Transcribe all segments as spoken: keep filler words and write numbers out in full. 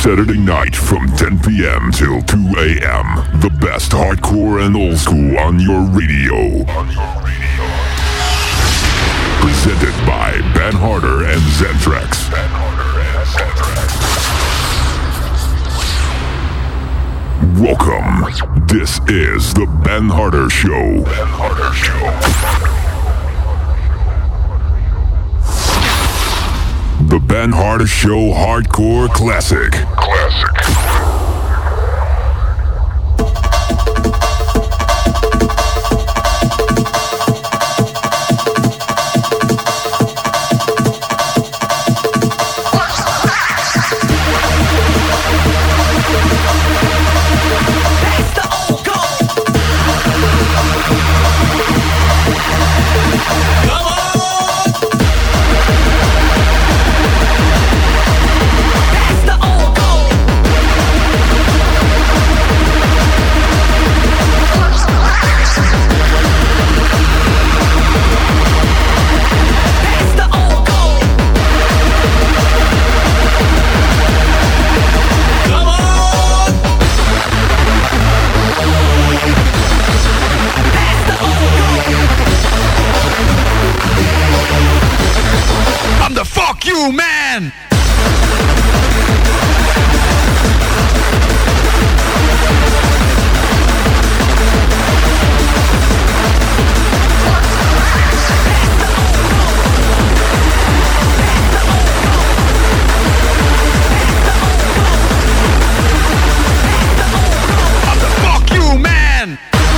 Saturday night from ten p.m. till two a.m. The best hardcore and old school on your radio. Presented by Ben Harder and Zentrax. Welcome. This is the Ben Harder Show. Ben Harder Show. The Ben Harder Show Hardcore Classic. Classic. You man! I'm the fuck you man!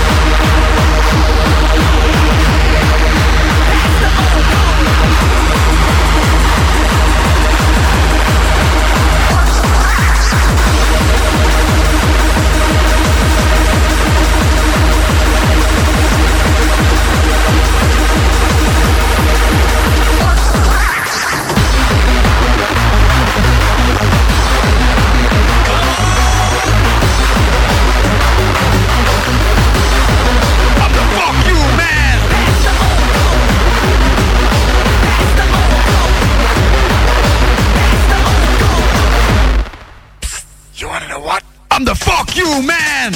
I'm the fuck you man!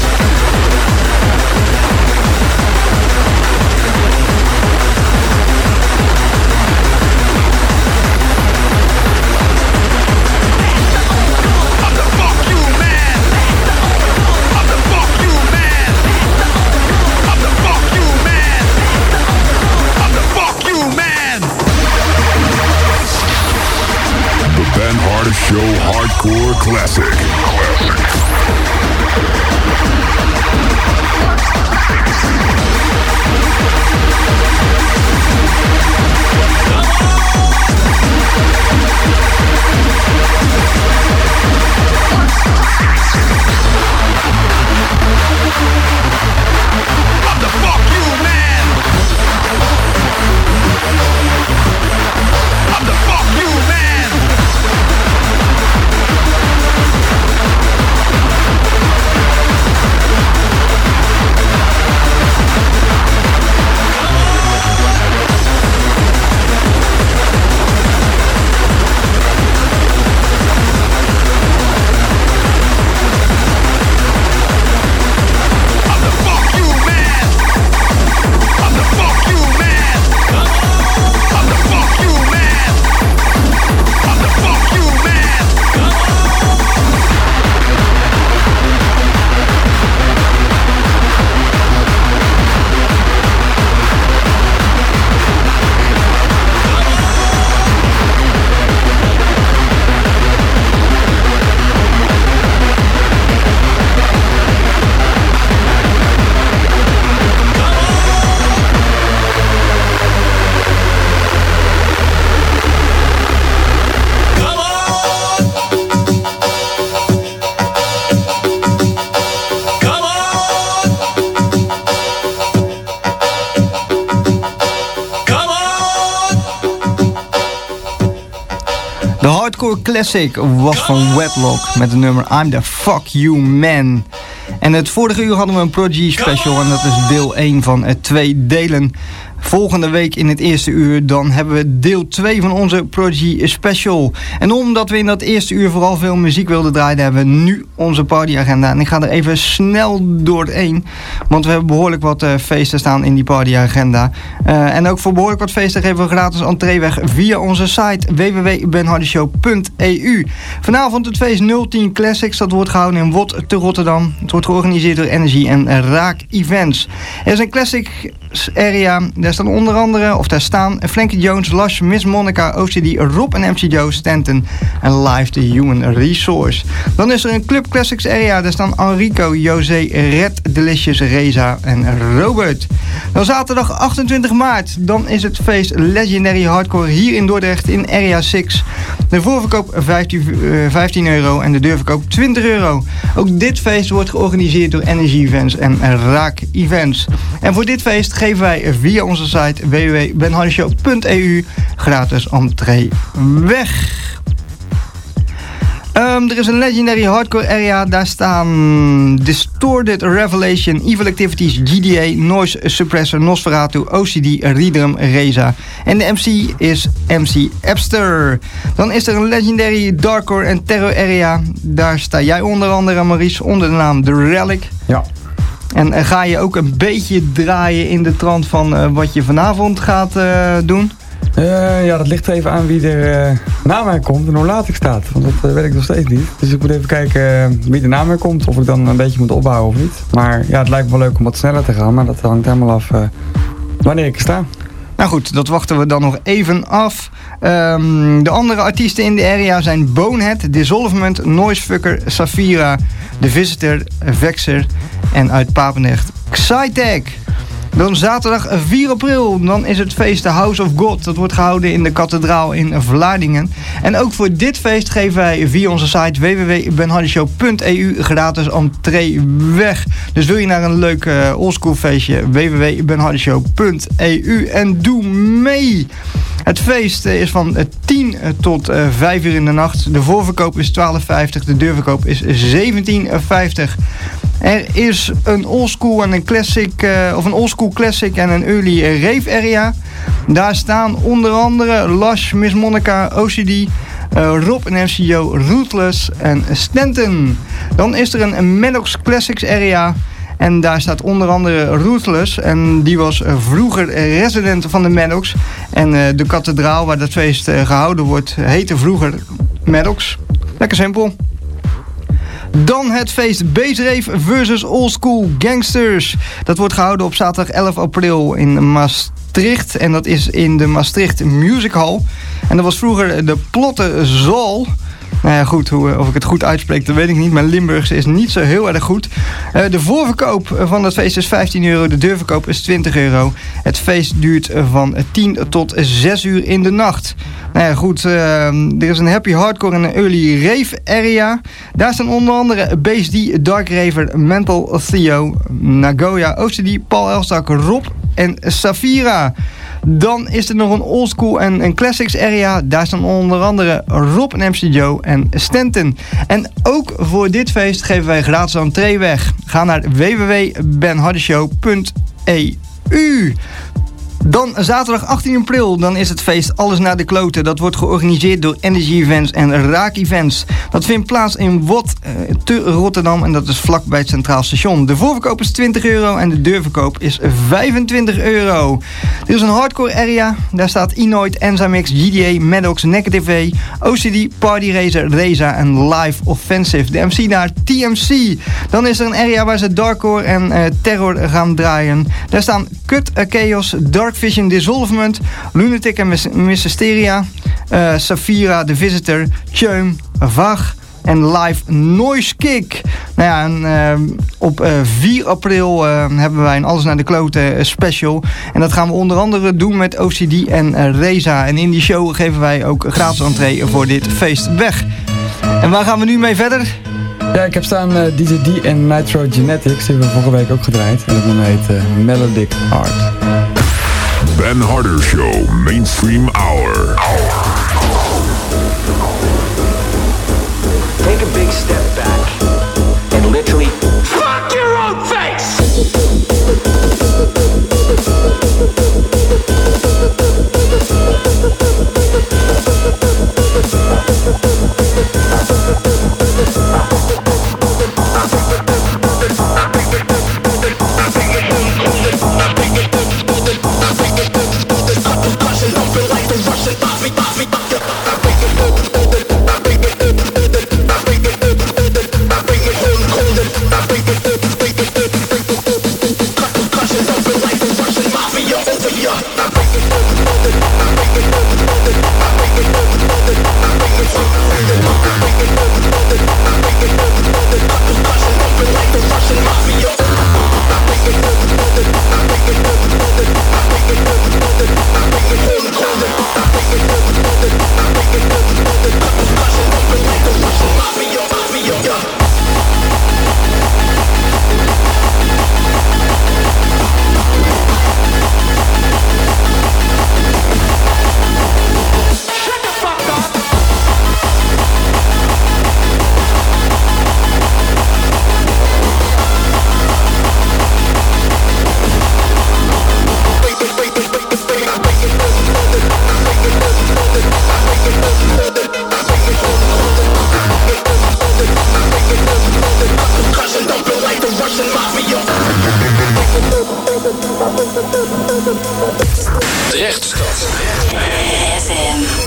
Ben Harder Show Hardcore Classic. Classic. I'm the fuck you man! I'm the fuck you man! De hardcore classic was van Wedlock met het nummer I'm the Fuck You Man. En het vorige uur hadden we een Prodigy special en dat is deel één van uh, twee delen. Volgende week in het eerste uur dan hebben we deel twee van onze Prodigy Special. En omdat we in dat eerste uur vooral veel muziek wilden draaien, hebben we nu onze partyagenda. En ik ga er even snel doorheen, want we hebben behoorlijk wat uh, feesten staan in die partyagenda. Uh, en ook voor behoorlijk wat feesten geven we gratis entree weg via onze site w w w punt ben hardy show punt e u. Vanavond het feest nul tien Classics, dat wordt gehouden in Wot te Rotterdam. Het wordt georganiseerd door Energy en Raak Events. Er is een Classics area, daar staan onder andere, of daar staan Frankie Jones, Lush, Miss Monica, O C D, Rob en M C Joe, Stanton en Live the Human Resource. Dan is er een Club Classics area, daar staan Enrico, José, Red, Delicious, Reza en Robert. Dan zaterdag achtentwintig maart, dan is het feest Legendary Hardcore hier in Dordrecht in Area zes. De voorverkoop vijftien euro en de deurverkoop twintig euro. Ook dit feest wordt georganiseerd door Energy Events en Raak Events. En voor dit feest geven wij via onze site w w w punt ben hardy show punt e u gratis entree weg. Um, er is een Legendary Hardcore area, daar staan Distorted Revelation, Evil Activities, G D A, Noise Suppressor, Nosferatu, O C D, Reedrum, Reza. En de M C is M C Epster. Dan is er een Legendary Darkcore en Terror area, daar sta jij onder andere, Maurice, onder de naam The Relic. Ja. En uh, ga je ook een beetje draaien in de trant van uh, wat je vanavond gaat uh, doen? Uh, ja, dat ligt er even aan wie er uh, na mij komt en hoe laat ik sta. Want dat uh, weet ik nog steeds niet. Dus ik moet even kijken uh, wie er na mij komt. Of ik dan een beetje moet opbouwen of niet. Maar ja, het lijkt me wel leuk om wat sneller te gaan. Maar dat hangt helemaal af uh, wanneer ik sta. Nou goed, dat wachten we dan nog even af. Um, de andere artiesten in de area zijn Bonehead, Dissolvement, Noisefucker, Safira, The Visitor, Vexer en uit Papendrecht Xytech. Dan zaterdag vier april, dan is het feest de House of God. Dat wordt gehouden in de kathedraal in Vlaardingen. En ook voor dit feest geven wij via onze site w w w punt ben hardy show punt e u gratis entree weg. Dus wil je naar een leuk uh, oldschool feestje, w w w punt ben hardy show punt e u en doe mee! Het feest is van tien tot vijf uur in de nacht. De voorverkoop is twaalf vijftig, de deurverkoop is zeventien vijftig. Er is een oldschool en een classic, uh, of een oldschool classic en een early rave area. Daar staan onder andere Lush, Miss Monica, O C D, uh, Rob en M C Joe, Ruthless en Stanton. Dan is er een Maddox Classics area. En daar staat onder andere Ruthless. En die was vroeger resident van de Maddox. En uh, de kathedraal waar dat feest uh, gehouden wordt, heette vroeger Maddox. Lekker simpel. Dan het feest Base Rave versus Old School Gangsters. Dat wordt gehouden op zaterdag elf april in Maastricht. En dat is in de Maastricht Music Hall. En dat was vroeger de Plotte Zaal. Nou ja, goed, hoe, of ik het goed uitspreek, dat weet ik niet. Mijn Limburgse is niet zo heel erg goed. Uh, de voorverkoop van het feest is vijftien euro. De deurverkoop is twintig euro. Het feest duurt van tien tot zes uur in de nacht. Nou ja, goed. Uh, er is een Happy Hardcore en een Early Rave area. Daar staan onder andere Base D, Dark Raver, Mental Theo, Nagoya, O C D, Paul Elstak, Rob en Safira. Dan is er nog een oldschool en een classics area. Daar staan onder andere Rob en M C Joe en Stanton. En ook voor dit feest geven wij gratis entree weg. Ga naar w w w punt ben hardy show punt e u. Dan zaterdag achttien april, dan is het feest Alles naar de Kloten. Dat wordt georganiseerd door Energy Events en Raak Events. Dat vindt plaats in Wot uh, te Rotterdam en dat is vlakbij het Centraal Station. De voorverkoop is twintig euro en de deurverkoop is vijfentwintig euro. Er is een hardcore area, daar staat Inoid, Enzymix, G D A, Maddox, Negative A, O C D, Party Racer, Reza en Live Offensive. De M C daar T M C. Dan is er een area waar ze Darkcore en uh, Terror gaan draaien. Daar staan Cut, uh, Chaos, Dark Vision, Dissolvement, Lunatic en Miss Hysteria, uh, Safira, The Visitor, Cheum, Vag en Live Noise Kick. Nou ja, en, uh, op uh, vier april uh, hebben wij een Alles naar de Kloten uh, special. En dat gaan we onder andere doen met O C D en uh, Reza. En in die show geven wij ook gratis entree voor dit feest weg. En waar gaan we nu mee verder? Ja, ik heb staan uh, D J D en Nitro Genetics. Die hebben we vorige week ook gedraaid. En dat nummer heet uh, Melodic Heart. Ben Harder Show Mainstream Hour. Take a big step back and literally fuck your own face. Rechtstad. F M.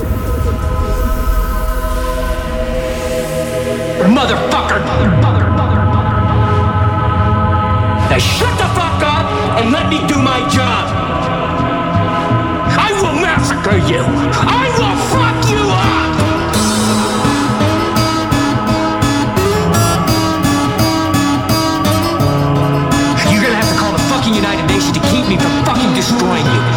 Motherfucker! Now shut the fuck up and let me do my job! I will massacre you! I will fuck you up! You're gonna have to call the fucking United Nations to keep me from fucking destroying you!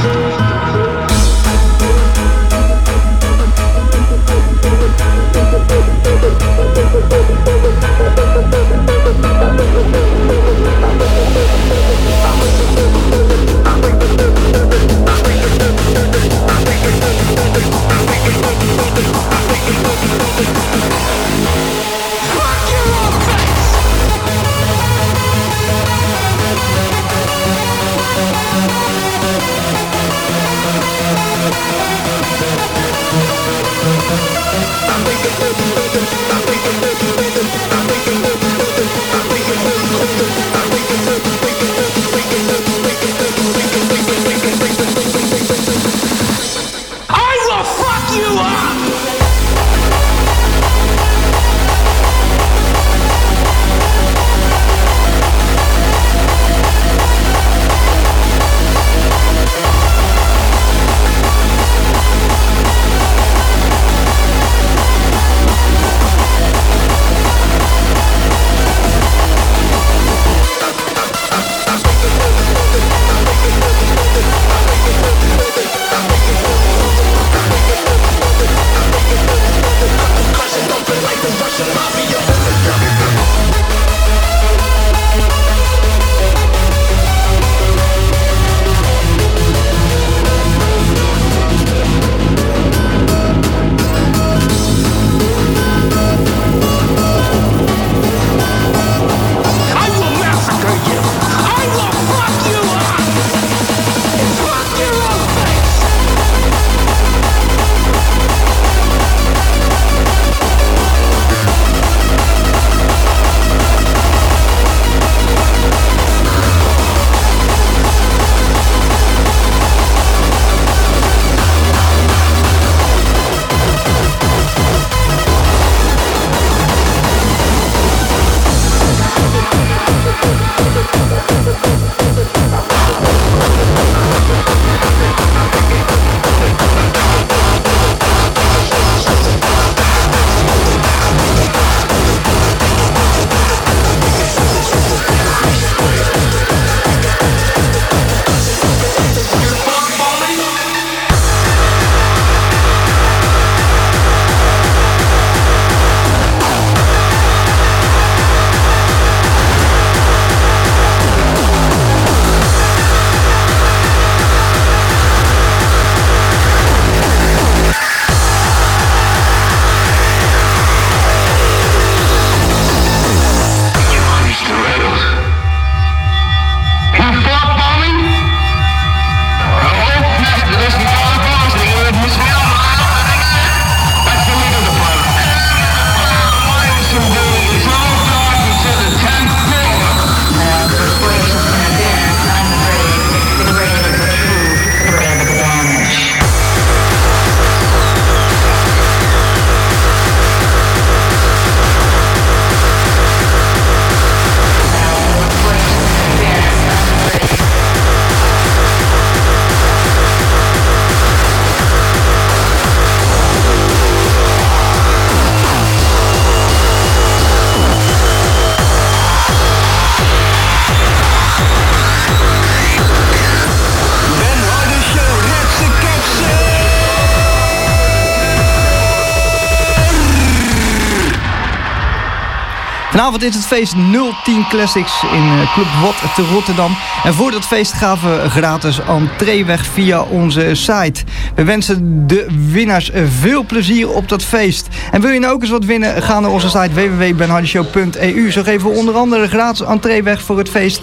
Vanavond is het feest nul tien Classics in Club Watt te Rotterdam. En voor dat feest gaven we gratis entree weg via onze site. We wensen de winnaars veel plezier op dat feest. En wil je nou ook eens wat winnen? Ga naar onze site w w w punt ben hardy show punt e u. Zo geven we onder andere gratis entree weg voor het feest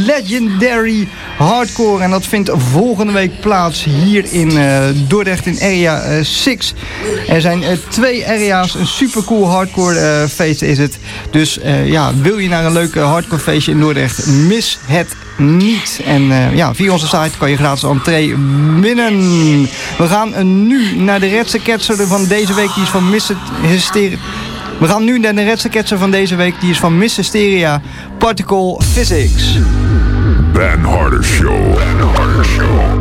Legendary Hardcore. En dat vindt volgende week plaats hier in uh, Dordrecht in Area uh, zes. Er zijn uh, twee area's. Een supercool hardcore uh, feest is het. Dus Dus uh, ja, wil je naar een leuke hardcore feestje in Dordrecht, mis het niet. En uh, ja, via onze site kan je gratis entree winnen. We gaan uh, nu naar de redste ketser van deze week. Die is van Miss Hysteria. We gaan nu naar de redste ketser van deze week. Die is van Miss Hysteria, Particle Physics. Ben Harder Show. Ben Harder Show.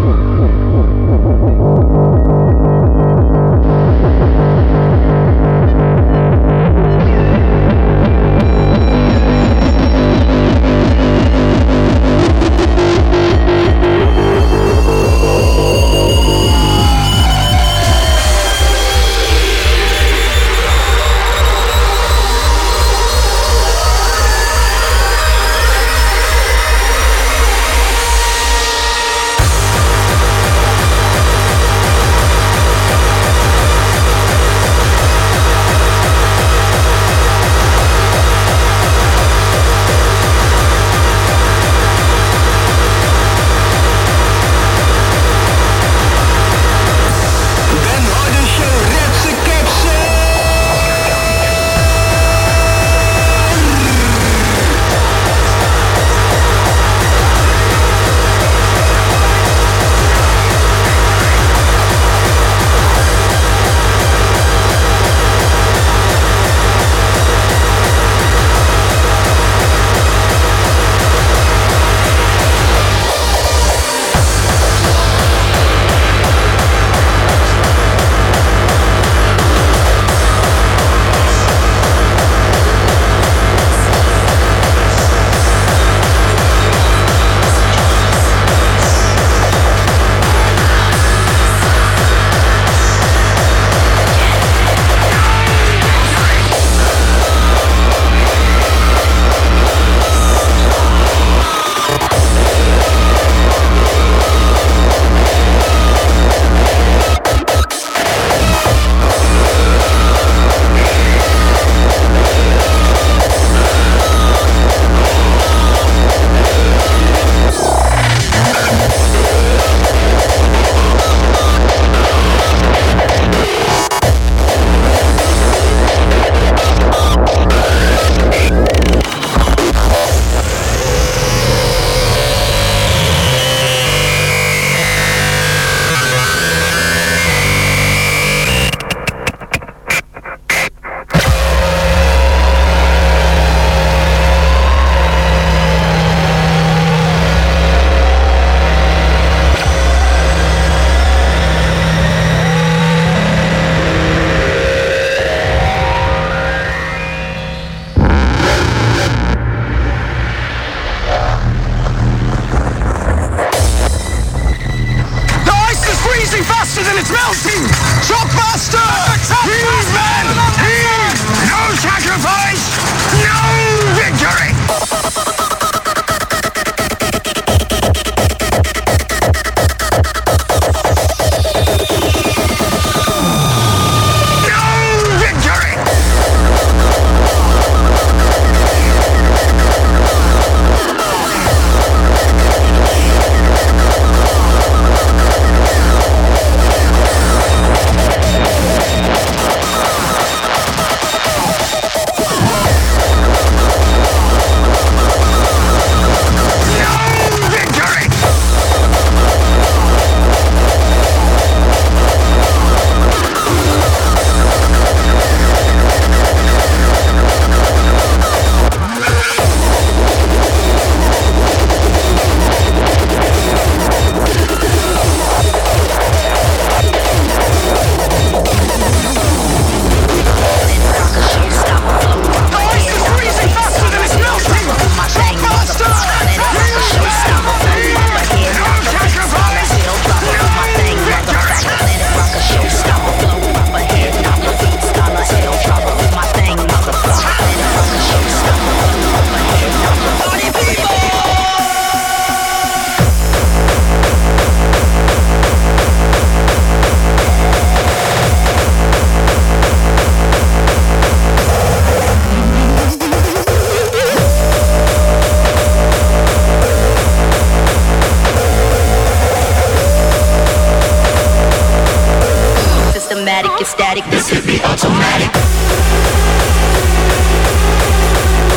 Static, this should be automatic.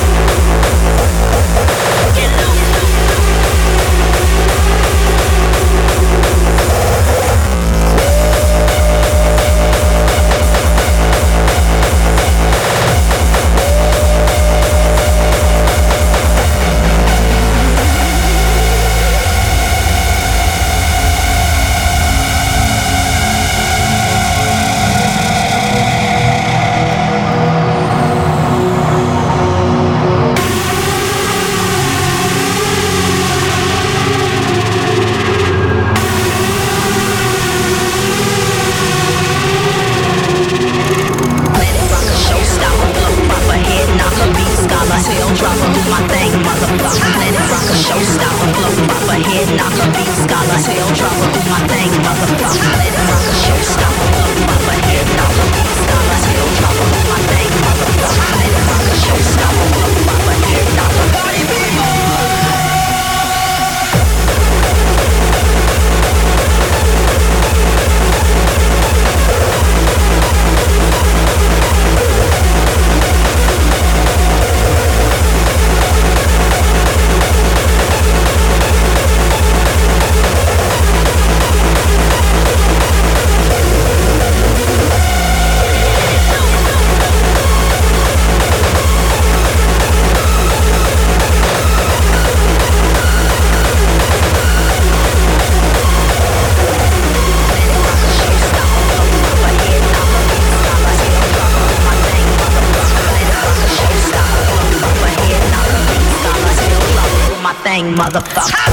thing, motherfucker.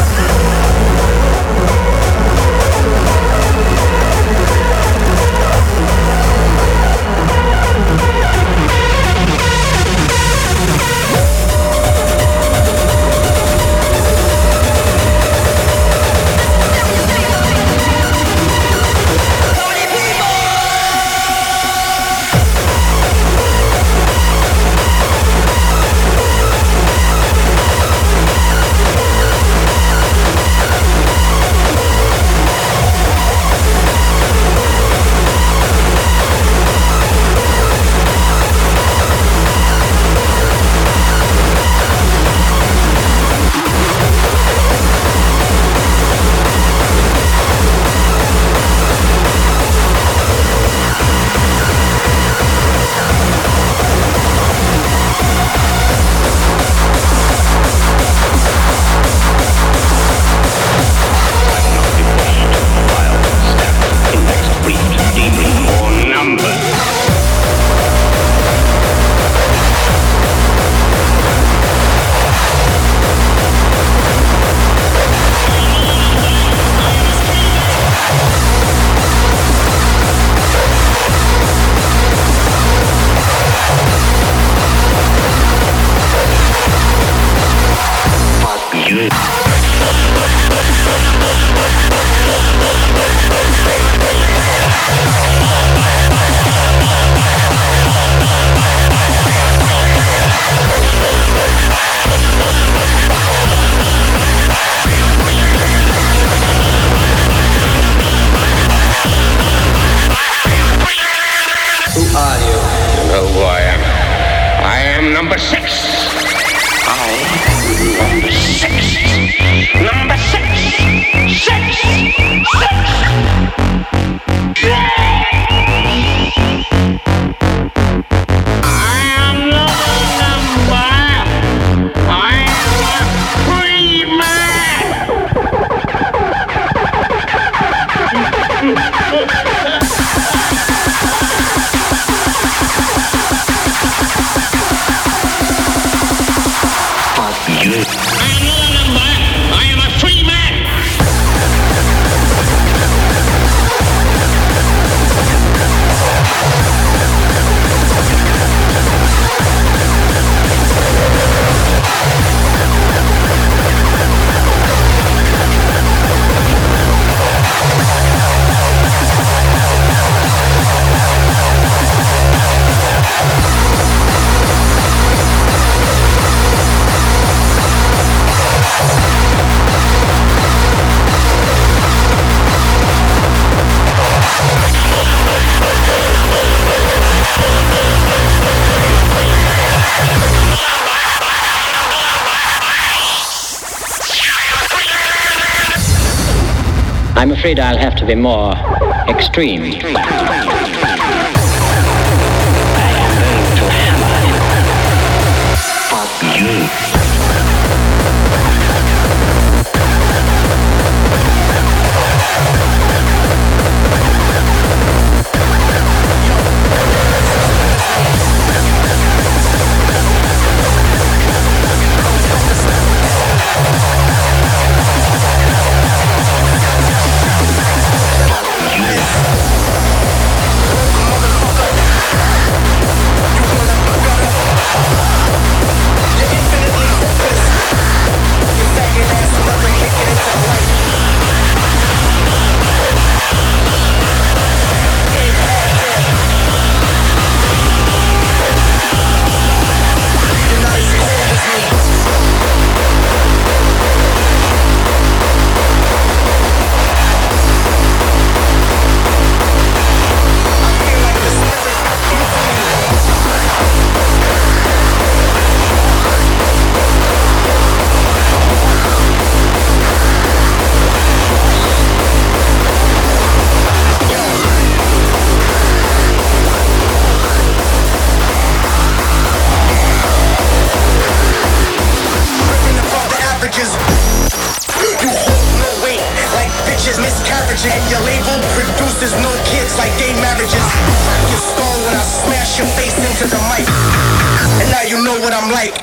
I'm afraid I'll have to be more extreme. I am going to hammer. Fuck you. Infinitely your face into the mic. And now you know what I'm like.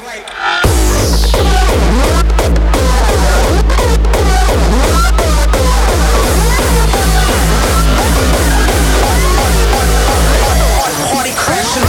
Party crashing.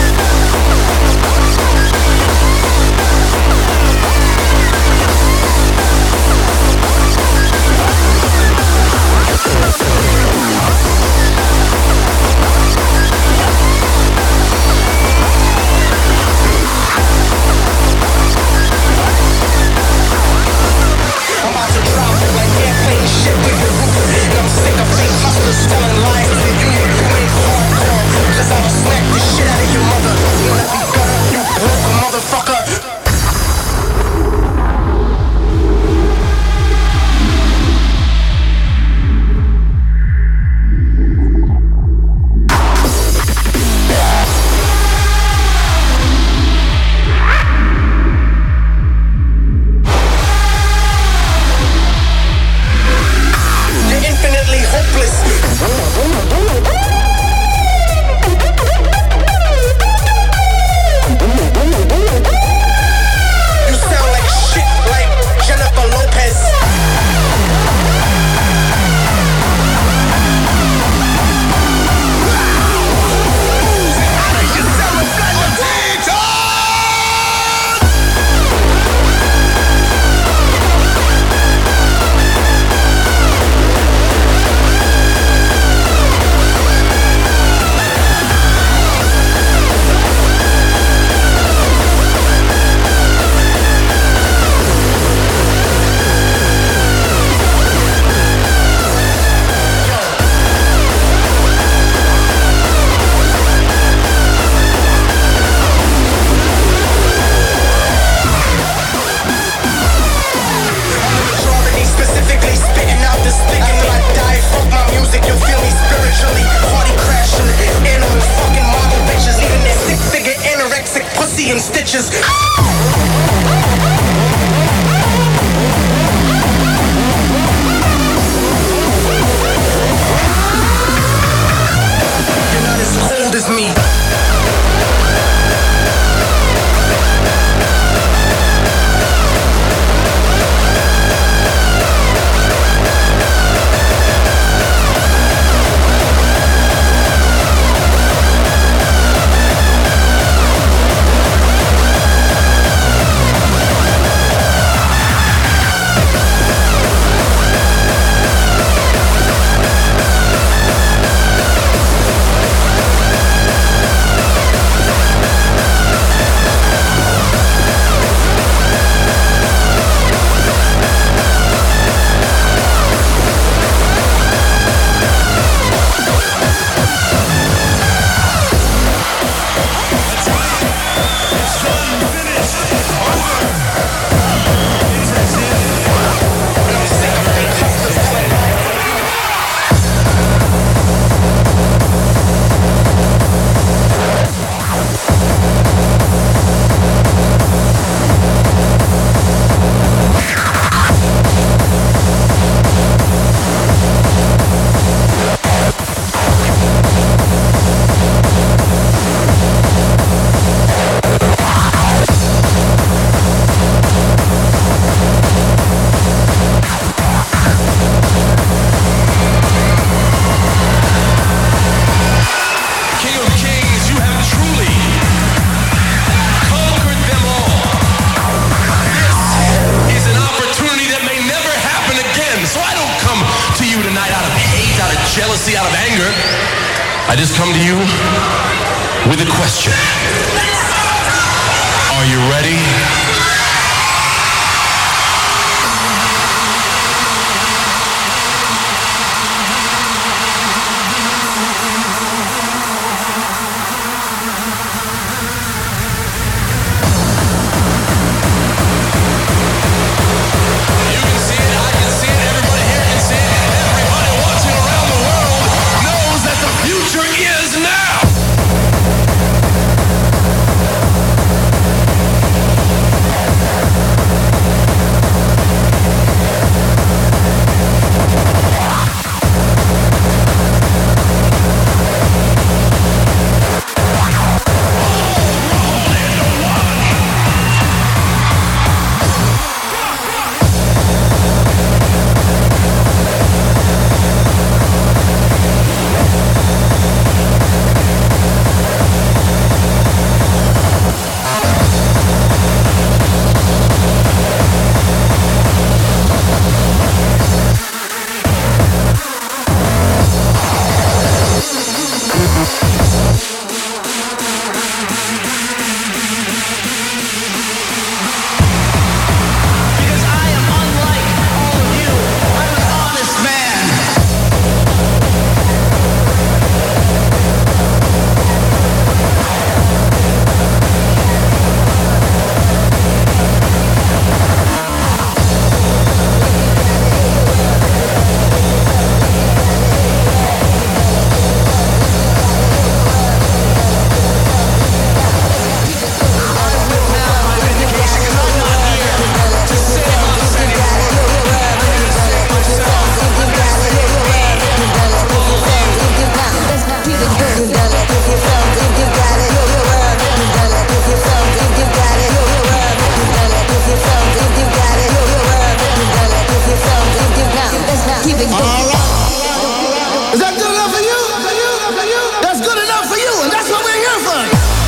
jealousy, out of anger. I just come to you with a question. Are you ready? Now! love for you, and that's what we're here for.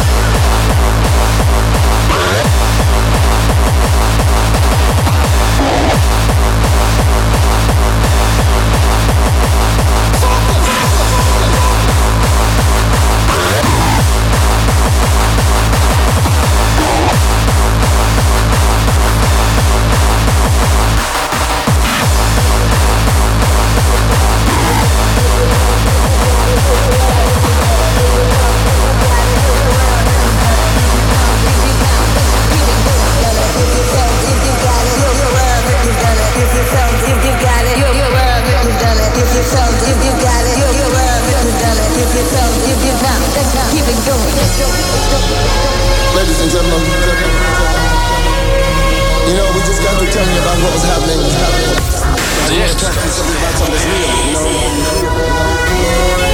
Ladies and gentlemen, you know, we just got to tell you about what was happening. I want to talk to you something about something that's real, you know.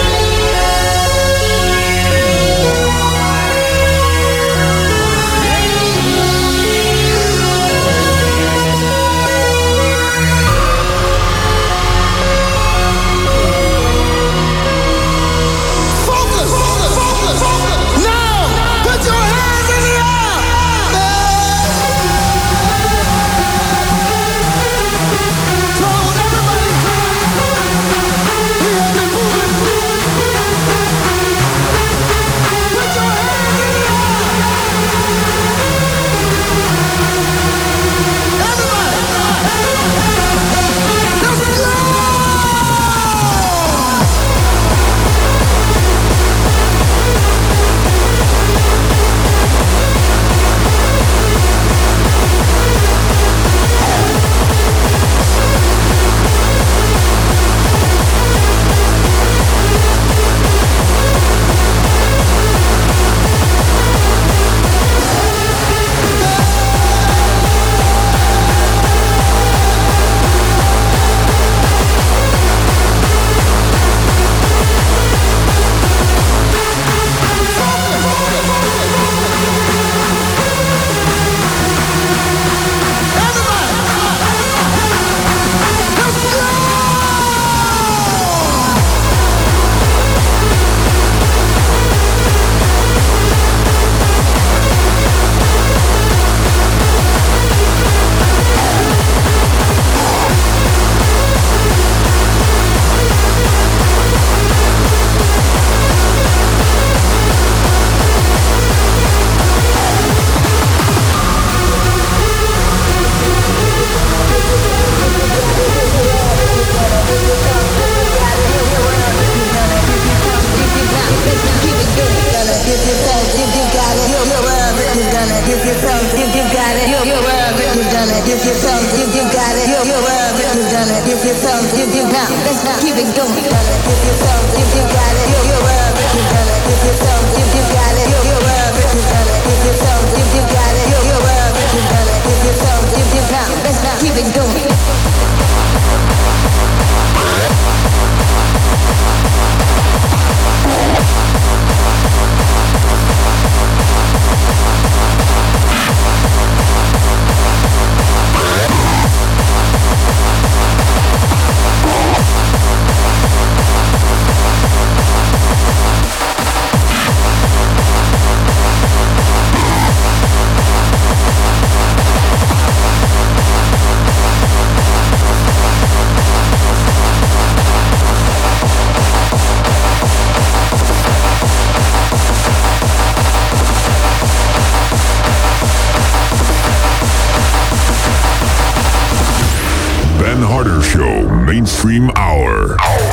Mainstream Hour.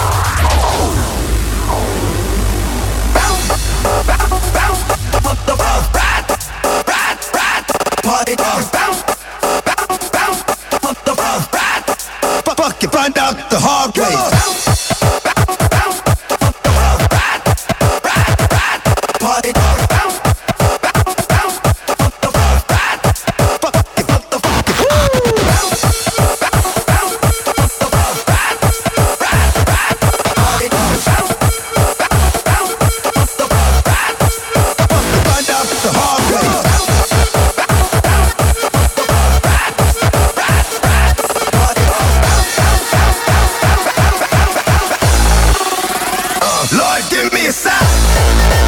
Fuck you, find out the hard way. Lord, give me a sign.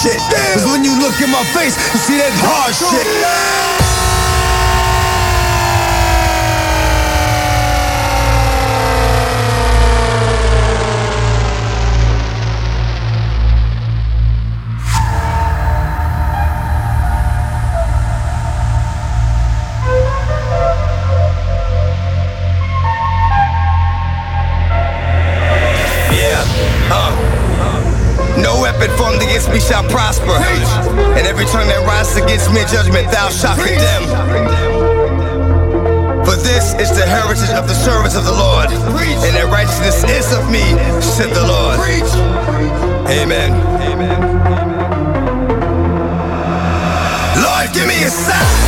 shit. Cause when you look in my face, you see that hard shit. No weapon formed against me shall prosper. And every tongue that rises against me in judgment thou shalt condemn. For this is the heritage of the servants of the Lord, and their righteousness is of me, said the Lord. Amen. Lord, give me a sign.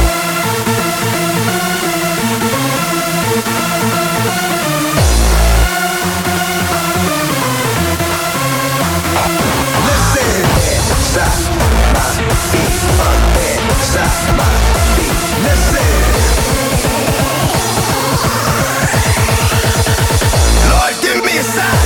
Lord, give me a sign.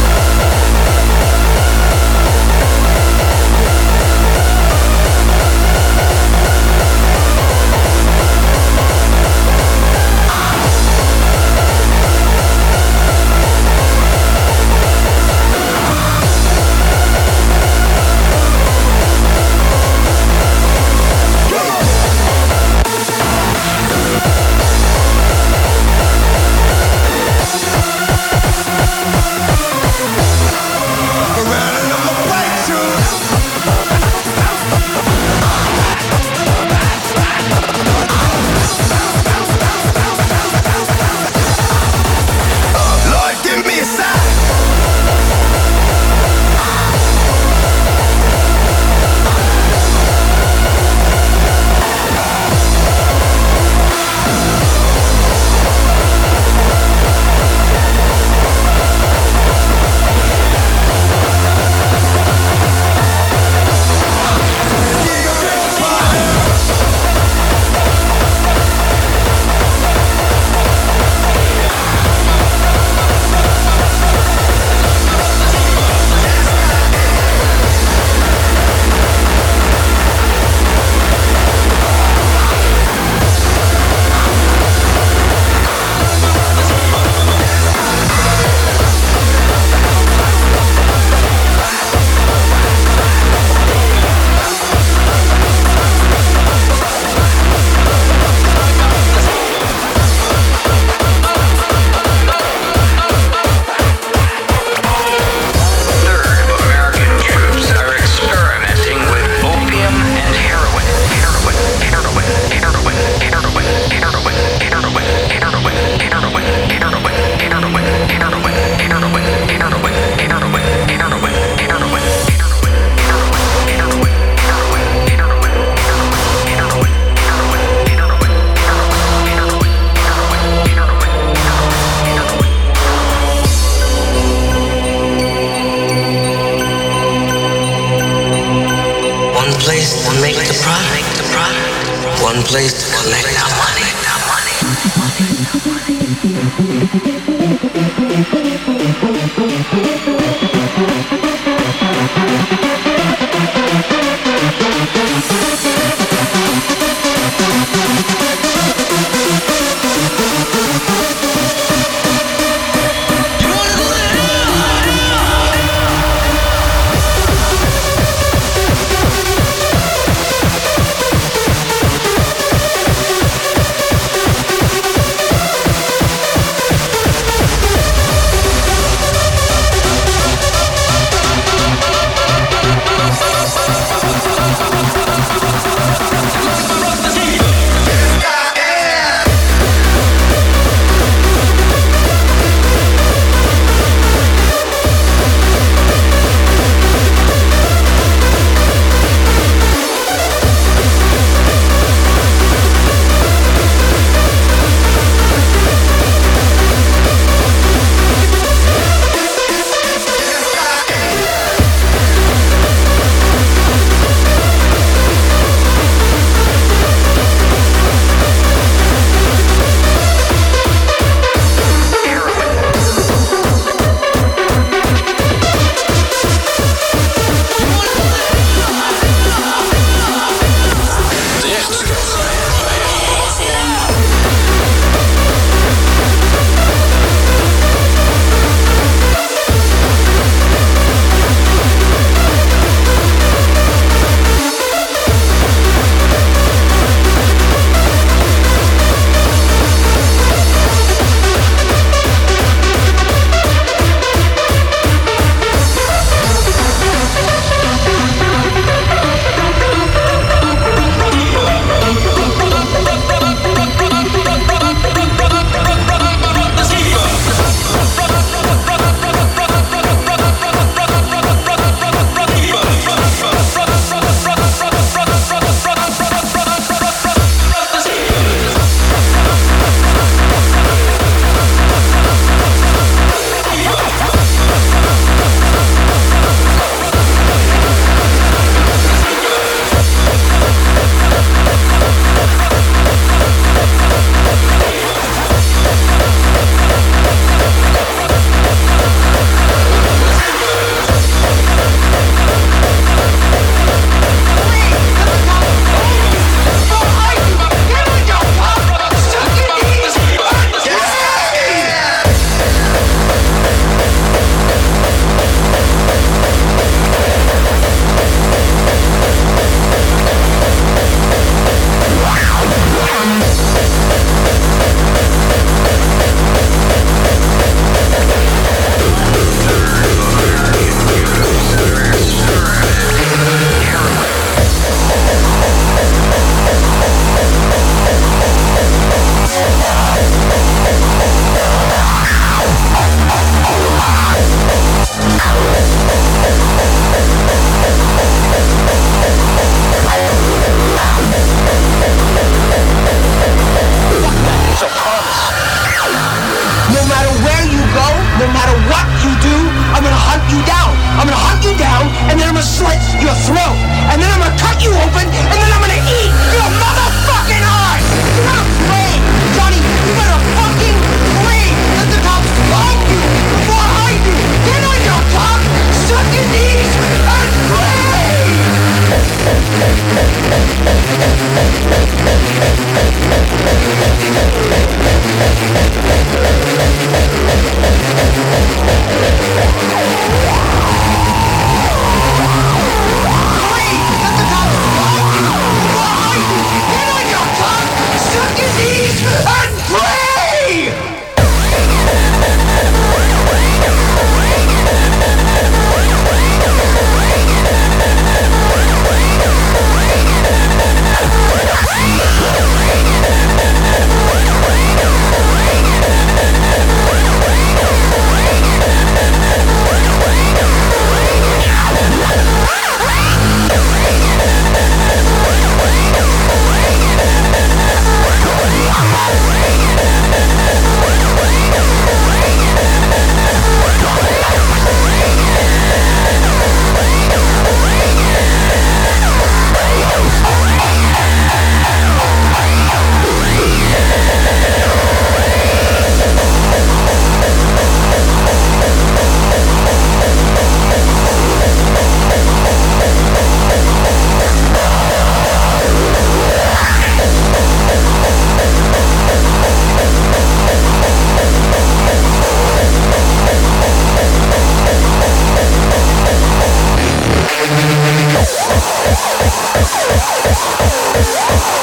One place to collect our money.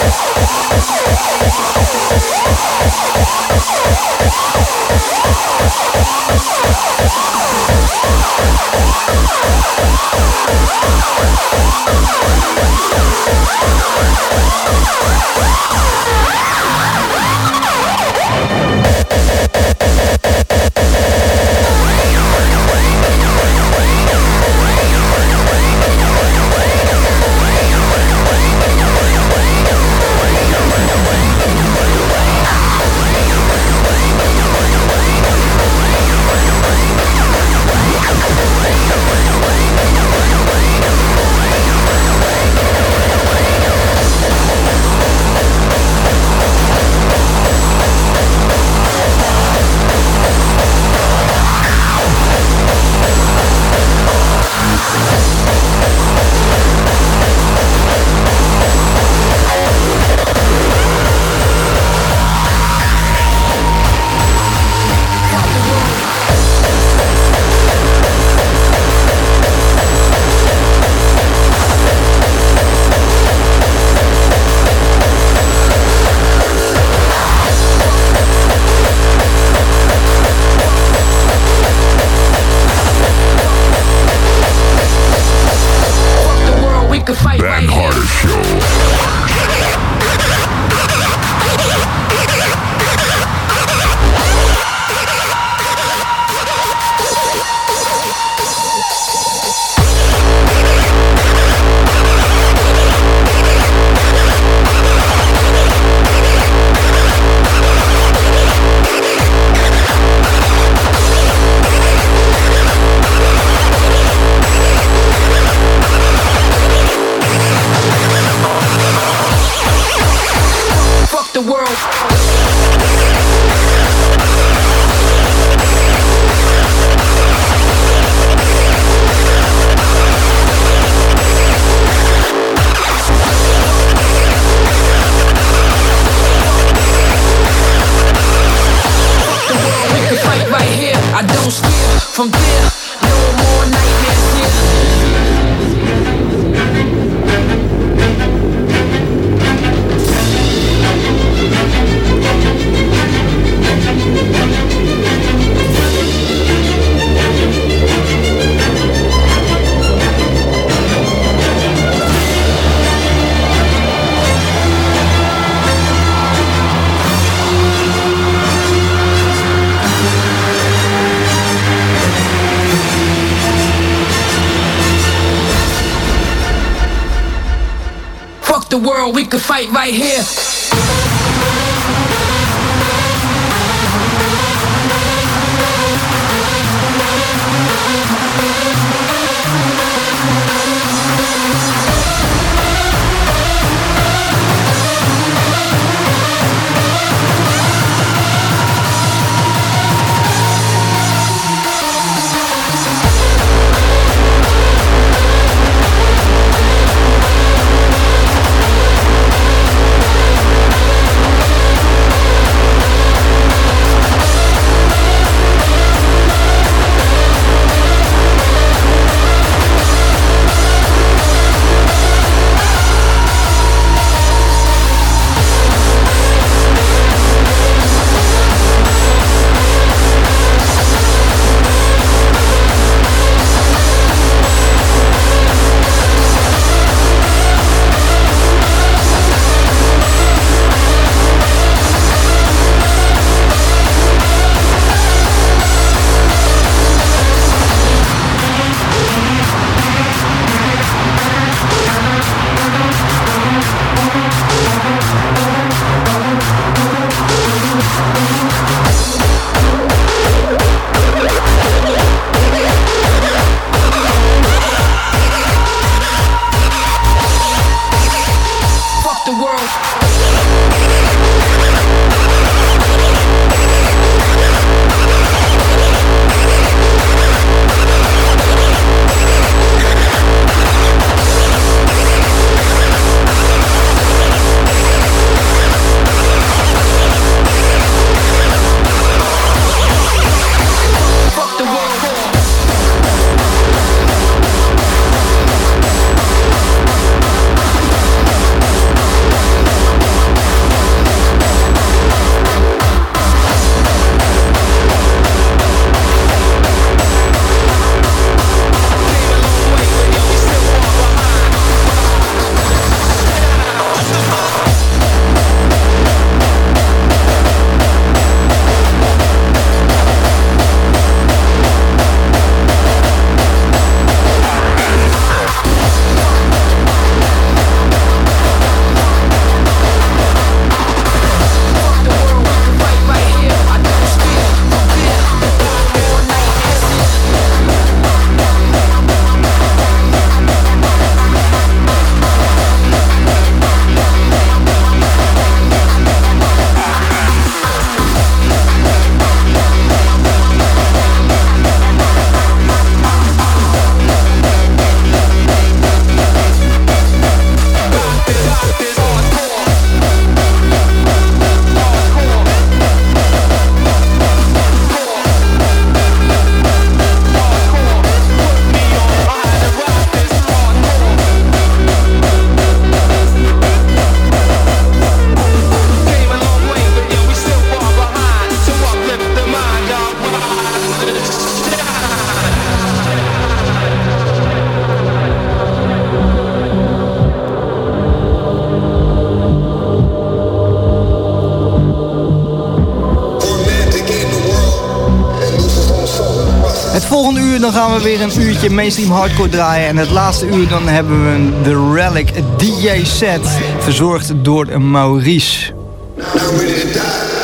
From there, no more nightmares the world, we could fight right here. uur dan gaan we weer een uurtje mainstream hardcore draaien. En het laatste uur dan hebben we een The Relic D J set. Verzorgd door Maurice. Now ready to die.